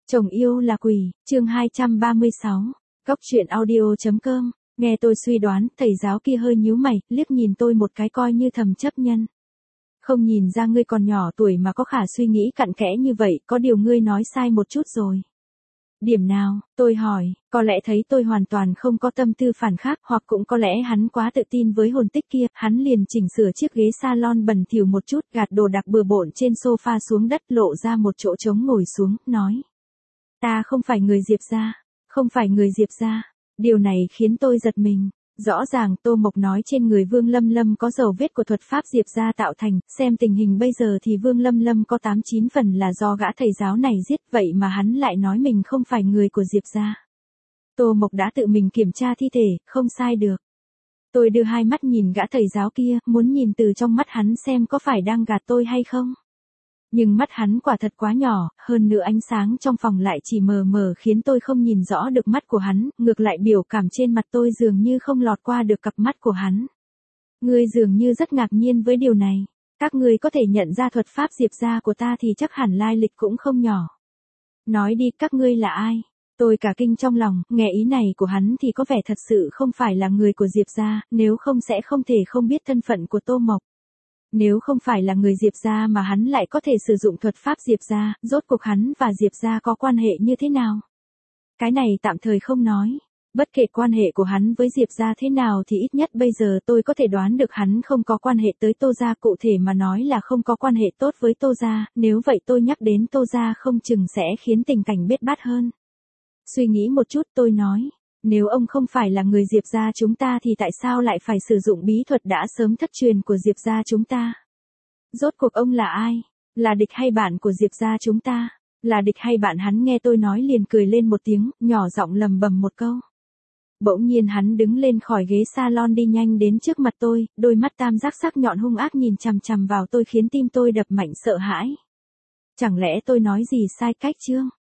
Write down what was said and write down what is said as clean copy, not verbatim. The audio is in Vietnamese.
Chồng yêu là quỷ, chương 236. Góc truyện audio.com. Nghe tôi suy đoán, thầy giáo kia hơi nhíu mày, liếc nhìn tôi một cái coi như thầm chấp nhân. Không nhìn ra ngươi còn nhỏ tuổi mà có khả suy nghĩ cặn kẽ như vậy, có điều ngươi nói sai một chút rồi. Điểm nào, tôi hỏi, có lẽ thấy tôi hoàn toàn không có tâm tư phản khác, hoặc cũng có lẽ hắn quá tự tin với hồn tích kia, hắn liền chỉnh sửa chiếc ghế salon bẩn thỉu một chút, gạt đồ đạc bừa bộn trên sofa xuống đất, lộ ra một chỗ trống ngồi xuống, nói. Ta không phải người Diệp gia, không phải người Diệp gia. Điều này khiến tôi giật mình. Rõ ràng Tô Mộc nói trên người Vương Lâm Lâm có dấu vết của thuật pháp Diệp gia tạo thành, xem tình hình bây giờ thì Vương Lâm Lâm có 8-9 phần là do gã thầy giáo này giết, vậy mà hắn lại nói mình không phải người của Diệp gia. Tô Mộc đã tự mình kiểm tra thi thể, không sai được. Tôi đưa hai mắt nhìn gã thầy giáo kia, muốn nhìn từ trong mắt hắn xem có phải đang gạt tôi hay không. Nhưng mắt hắn quả thật quá nhỏ, hơn nữa ánh sáng trong phòng lại chỉ mờ mờ khiến tôi không nhìn rõ được mắt của hắn, ngược lại biểu cảm trên mặt tôi dường như không lọt qua được cặp mắt của hắn. Ngươi dường như rất ngạc nhiên với điều này. Các ngươi có thể nhận ra thuật pháp Diệp gia của ta thì chắc hẳn lai lịch cũng không nhỏ. Nói đi, các ngươi là ai? Tôi cả kinh trong lòng, nghe ý này của hắn thì có vẻ thật sự không phải là người của Diệp gia, nếu không sẽ không thể không biết thân phận của Tô Mộc. Nếu không phải là người Diệp gia mà hắn lại có thể sử dụng thuật pháp Diệp gia, rốt cuộc hắn và Diệp gia có quan hệ như thế nào? Cái này tạm thời không nói. Bất kể quan hệ của hắn với Diệp gia thế nào thì ít nhất bây giờ tôi có thể đoán được hắn không có quan hệ tới Tô gia, cụ thể mà nói là không có quan hệ tốt với Tô gia, nếu vậy tôi nhắc đến Tô gia không chừng sẽ khiến tình cảnh bết bát hơn. Suy nghĩ một chút tôi nói. Nếu ông không phải là người Diệp gia chúng ta thì tại sao lại phải sử dụng bí thuật đã sớm thất truyền của Diệp gia chúng ta? Rốt cuộc ông là ai? Là địch hay bạn của Diệp gia chúng ta? Là địch hay bạn? Hắn nghe tôi nói liền cười lên một tiếng, nhỏ giọng lầm bầm một câu. Bỗng nhiên hắn đứng lên khỏi ghế salon đi nhanh đến trước mặt tôi, đôi mắt tam giác sắc nhọn hung ác nhìn chằm chằm vào tôi khiến tim tôi đập mạnh sợ hãi. Chẳng lẽ tôi nói gì sai cách chưa?